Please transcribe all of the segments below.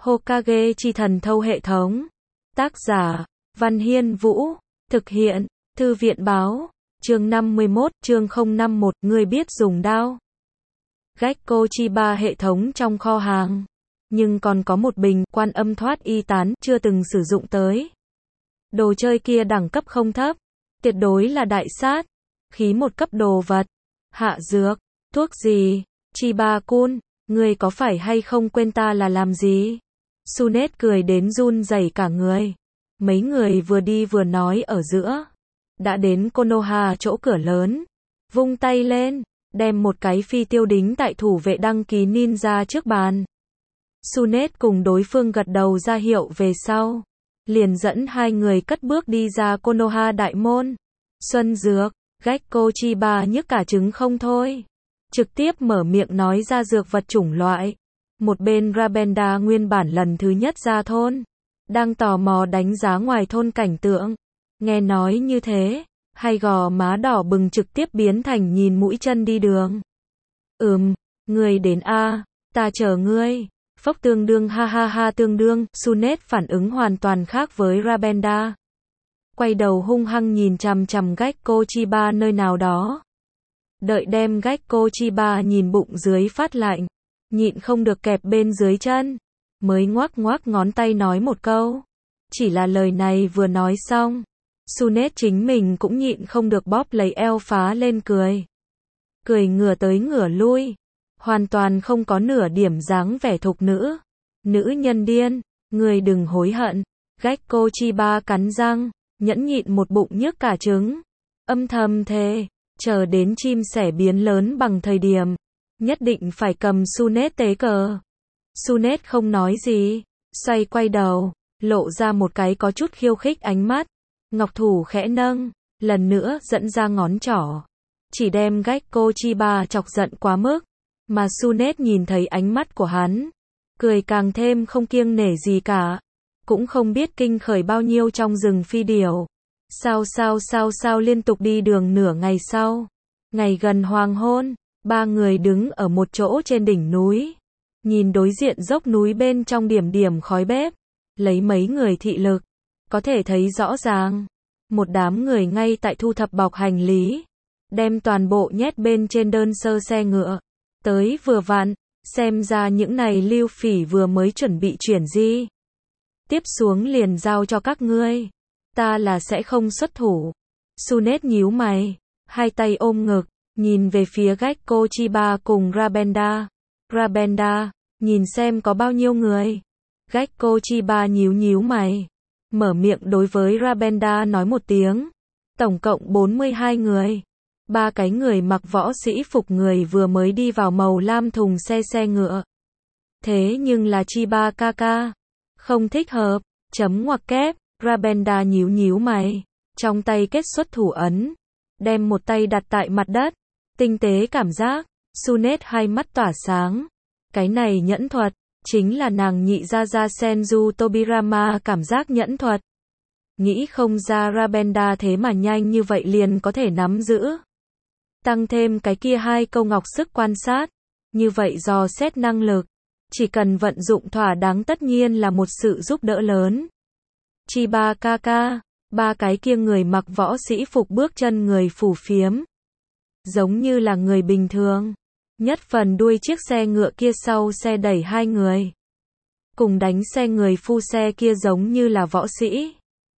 Hokage chi thần thâu hệ thống. Tác giả, Văn Hiên Vũ. Thực hiện, Thư viện báo. Chương 51, chương 051, người biết dùng đao. Gekko Chiba hệ thống trong kho hàng. Nhưng còn có một bình Quan Âm Thoát Y Tán chưa từng sử dụng tới. Đồ chơi kia đẳng cấp không thấp, tuyệt đối là đại sát khí một cấp đồ vật. Hạ dược, thuốc gì? Chiba-kun, ngươi có phải hay không quên ta là làm gì? Sunet cười đến run rẩy cả người. Mấy người vừa đi vừa nói ở giữa. Đã đến Konoha chỗ cửa lớn. Vung tay lên, đem một cái phi tiêu đính tại thủ vệ đăng ký ninja trước bàn. Sunet cùng đối phương gật đầu ra hiệu về sau. Liền dẫn hai người cất bước đi ra Konoha đại môn. Xuân dược, Gekko Chiba nhức cả trứng không thôi. Trực tiếp mở miệng nói ra dược vật chủng loại. Một bên Rabenda nguyên bản lần thứ nhất ra thôn. Đang tò mò đánh giá ngoài thôn cảnh tượng. Nghe nói như thế, hai gò má đỏ bừng trực tiếp biến thành nhìn mũi chân đi đường. Ngươi đến a, ta chờ ngươi. Phốc tương đương ha ha ha tương đương, Sunet phản ứng hoàn toàn khác với Rabenda. Quay đầu hung hăng nhìn chằm chằm Gekko Chiba nơi nào đó. Đợi đem Gekko Chiba nhìn bụng dưới phát lạnh, nhịn không được kẹp bên dưới chân, mới ngoác ngoác ngón tay nói một câu. Chỉ là lời này vừa nói xong, Sunet chính mình cũng nhịn không được bóp lấy eo phá lên cười. Cười ngửa tới ngửa lui, hoàn toàn không có nửa điểm dáng vẻ thục nữ. Nữ nhân điên, ngươi đừng hối hận. Gekko Chiba cắn răng, nhẫn nhịn một bụng nhức cả trứng. Âm thầm thề, chờ đến chim sẻ biến lớn bằng thời điểm, nhất định phải cầm Sunet tế cờ. Sunet không nói gì, xoay quay đầu, lộ ra một cái có chút khiêu khích ánh mắt. Ngọc thủ khẽ nâng, lần nữa dẫn ra ngón trỏ. Chỉ đem Gekko Chiba chọc giận quá mức. Mà Sunet nhìn thấy ánh mắt của hắn, cười càng thêm không kiêng nể gì cả. Cũng không biết kinh khởi bao nhiêu trong rừng phi điểu. Sao liên tục đi đường nửa ngày sau. Ngày gần hoàng hôn, ba người đứng ở một chỗ trên đỉnh núi. Nhìn đối diện dốc núi bên trong điểm điểm khói bếp. Lấy mấy người thị lực, có thể thấy rõ ràng. Một đám người ngay tại thu thập bọc hành lý. Đem toàn bộ nhét bên trên đơn sơ xe ngựa. Tới vừa vặn, xem ra những này lưu phỉ vừa mới chuẩn bị chuyển di. Tiếp xuống liền giao cho các ngươi. Ta là sẽ không xuất thủ. Sunet nhíu mày, hai tay ôm ngực, nhìn về phía Gekko Chiba cùng Rabenda. Rabenda, nhìn xem có bao nhiêu người. Gekko Chiba nhíu mày, mở miệng đối với Rabenda nói một tiếng. Tổng cộng 42 người. Ba cái người mặc võ sĩ phục người vừa mới đi vào màu lam thùng xe ngựa. Thế nhưng là Chiba Kaka. Không thích hợp, chấm ngoặc kép. Rabenda nhíu mày, trong tay kết xuất thủ ấn, đem một tay đặt tại mặt đất, tinh tế cảm giác. Sunet hai mắt tỏa sáng. Cái này nhẫn thuật, chính là nàng nhị gia gia Senju Tobirama cảm giác nhẫn thuật. Nghĩ không ra Rabenda thế mà nhanh như vậy liền có thể nắm giữ. Tăng thêm cái kia hai câu ngọc sức quan sát, như vậy dò xét năng lực, chỉ cần vận dụng thỏa đáng tất nhiên là một sự giúp đỡ lớn. Chiba Kaka, ba cái kia người mặc võ sĩ phục bước chân người phủ phiếm. Giống như là người bình thường. Nhất phần đuôi chiếc xe ngựa kia sau xe đẩy hai người. Cùng đánh xe người phu xe kia giống như là võ sĩ.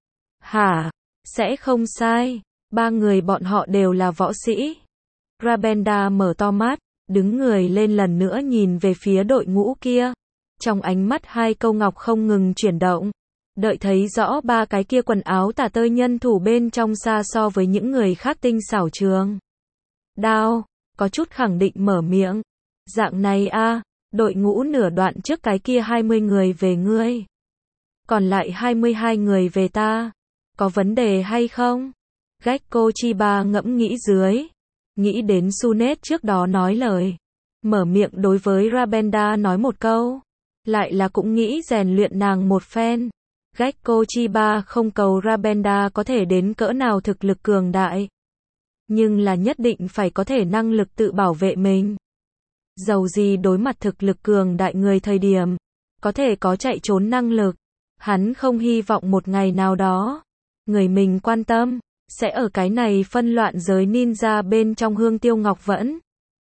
Hả? Sẽ không sai. Ba người bọn họ đều là võ sĩ. Rabenda mở to mắt, đứng người lên lần nữa nhìn về phía đội ngũ kia. Trong ánh mắt hai câu ngọc không ngừng chuyển động. Đợi thấy rõ ba cái kia quần áo tả tơi nhân thủ bên trong xa so với những người khác tinh xảo trường. Đao, có chút khẳng định mở miệng. Dạng này a, đội ngũ nửa đoạn trước cái kia 20 người về ngươi. Còn lại 22 người về ta. Có vấn đề hay không? Gekko Chiba ngẫm nghĩ dưới. Nghĩ đến Sunet trước đó nói lời. Mở miệng đối với Rabenda nói một câu. Lại là cũng nghĩ rèn luyện nàng một phen. Gekko Chiba không cầu Rabenda có thể đến cỡ nào thực lực cường đại. Nhưng là nhất định phải có thể năng lực tự bảo vệ mình. Dầu gì đối mặt thực lực cường đại người thời điểm, có thể có chạy trốn năng lực. Hắn không hy vọng một ngày nào đó, người mình quan tâm, sẽ ở cái này phân loạn giới ninja bên trong Hương Tiêu Ngọc Vẫn.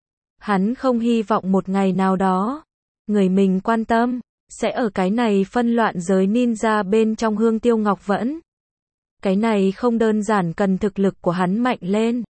Hắn không hy vọng một ngày nào đó, người mình quan tâm, sẽ ở cái này phân loạn giới ninja bên trong Hương Tiêu Ngọc Vẫn. Cái này không đơn giản cần thực lực của hắn mạnh lên.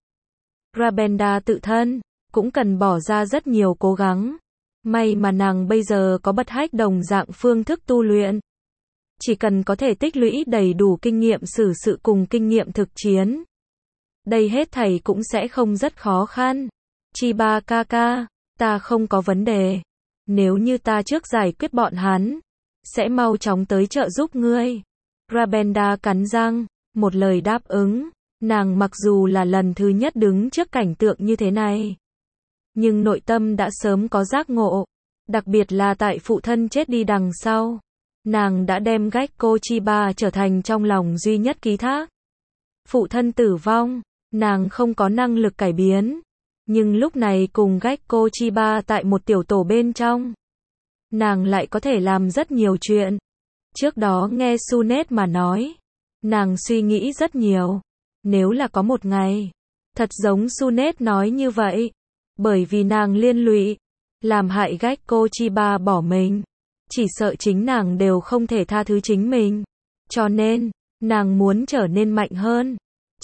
Rabenda tự thân, cũng cần bỏ ra rất nhiều cố gắng. May mà nàng bây giờ có Bất Hách đồng dạng phương thức tu luyện. Chỉ cần có thể tích lũy đầy đủ kinh nghiệm xử sự cùng kinh nghiệm thực chiến. Đây hết thảy cũng sẽ không rất khó khăn. Chiba Kaka, ta không có vấn đề. Nếu như ta trước giải quyết bọn hắn, sẽ mau chóng tới trợ giúp ngươi. Rabenda cắn răng, một lời đáp ứng. Nàng mặc dù là lần thứ nhất đứng trước cảnh tượng như thế này, nhưng nội tâm đã sớm có giác ngộ. Đặc biệt là tại phụ thân chết đi đằng sau. Nàng đã đem Gekko Chiba trở thành trong lòng duy nhất ký thác. Phụ thân tử vong, nàng không có năng lực cải biến. Nhưng lúc này cùng Gekko Chiba tại một tiểu tổ bên trong, nàng lại có thể làm rất nhiều chuyện. Trước đó nghe Sunet mà nói, nàng suy nghĩ rất nhiều. Nếu là có một ngày, thật giống Sunet nói như vậy, bởi vì nàng liên lụy, làm hại Gekko Chiba bỏ mình, chỉ sợ chính nàng đều không thể tha thứ chính mình. Cho nên, nàng muốn trở nên mạnh hơn,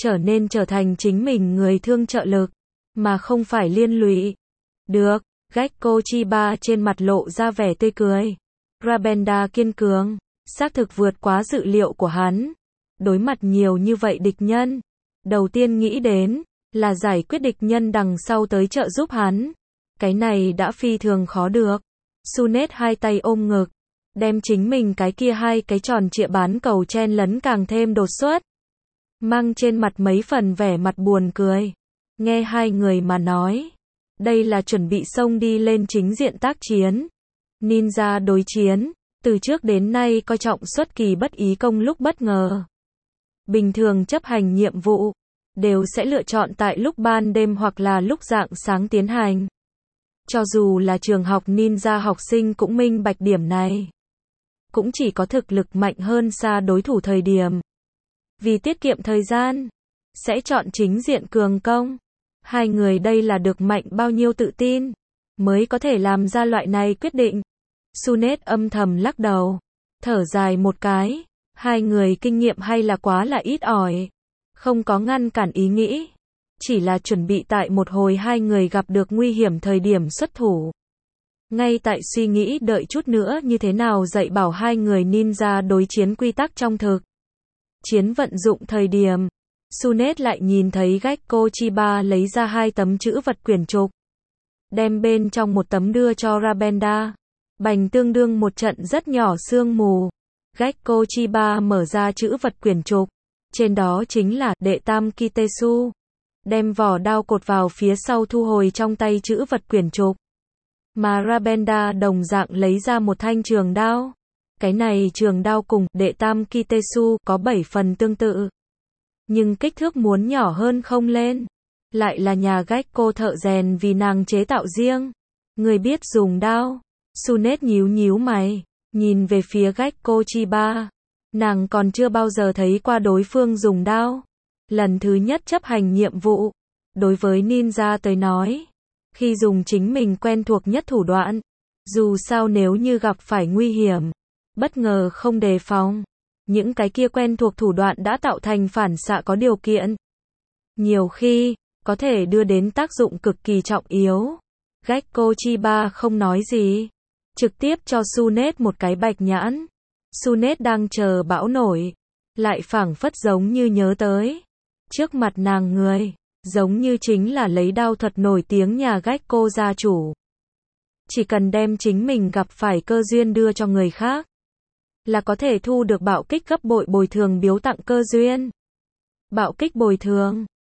trở thành chính mình người thương trợ lực, mà không phải liên lụy. Được, Gekko Chiba trên mặt lộ ra vẻ tươi cười. Rabenda kiên cường, xác thực vượt quá dự liệu của hắn. Đối mặt nhiều như vậy địch nhân, đầu tiên nghĩ đến là giải quyết địch nhân đằng sau tới trợ giúp hắn. Cái này đã phi thường khó được. Sunet hai tay ôm ngực, đem chính mình cái kia hai cái tròn trịa bán cầu chen lấn càng thêm đột xuất, mang trên mặt mấy phần vẻ mặt buồn cười. Nghe hai người mà nói, đây là chuẩn bị xông đi lên chính diện tác chiến. Ninja đối chiến, từ trước đến nay coi trọng xuất kỳ bất ý công lúc bất ngờ. Bình thường chấp hành nhiệm vụ, đều sẽ lựa chọn tại lúc ban đêm hoặc là lúc rạng sáng tiến hành. Cho dù là trường học ninja học sinh cũng minh bạch điểm này. Cũng chỉ có thực lực mạnh hơn xa đối thủ thời điểm. Vì tiết kiệm thời gian, sẽ chọn chính diện cường công. Hai người đây là được mạnh bao nhiêu tự tin, mới có thể làm ra loại này quyết định. Sunet âm thầm lắc đầu, thở dài một cái. Hai người kinh nghiệm hay là quá là ít ỏi. Không có ngăn cản ý nghĩ. Chỉ là chuẩn bị tại một hồi hai người gặp được nguy hiểm thời điểm xuất thủ. Ngay tại suy nghĩ đợi chút nữa như thế nào dạy bảo hai người ninja đối chiến quy tắc trong thực chiến vận dụng thời điểm, Sunet lại nhìn thấy Gekko Chiba lấy ra hai tấm chữ vật quyển trục. Đem bên trong một tấm đưa cho Rabenda. Bành tương đương một trận rất nhỏ sương mù. Gekko Chiba mở ra chữ vật quyển trục. Trên đó chính là đệ tam Kitesu. Đem vỏ đao cột vào phía sau thu hồi trong tay chữ vật quyển trục. Mà Rabenda đồng dạng lấy ra một thanh trường đao. Cái này trường đao cùng đệ tam Kitesu có 7 phần tương tự. Nhưng kích thước muốn nhỏ hơn không lên. Lại là nhà Gekko thợ rèn vì nàng chế tạo riêng. Người biết dùng đao. Sunet nhíu mày, nhìn về phía Gekko Chiba. Nàng còn chưa bao giờ thấy qua đối phương dùng đao. Lần thứ nhất chấp hành nhiệm vụ. Đối với ninja tới nói, khi dùng chính mình quen thuộc nhất thủ đoạn, dù sao nếu như gặp phải nguy hiểm, bất ngờ không đề phòng, những cái kia quen thuộc thủ đoạn đã tạo thành phản xạ có điều kiện. Nhiều khi, có thể đưa đến tác dụng cực kỳ trọng yếu. Gekko Chiba không nói gì, trực tiếp cho Sunet một cái bạch nhãn. Sunet đang chờ bão nổi, lại phảng phất giống như nhớ tới. Trước mặt nàng người, giống như chính là lấy đao thuật nổi tiếng nhà Gekko gia chủ. Chỉ cần đem chính mình gặp phải cơ duyên đưa cho người khác, là có thể thu được bạo kích gấp bội bồi thường biếu tặng cơ duyên. Bạo kích bồi thường,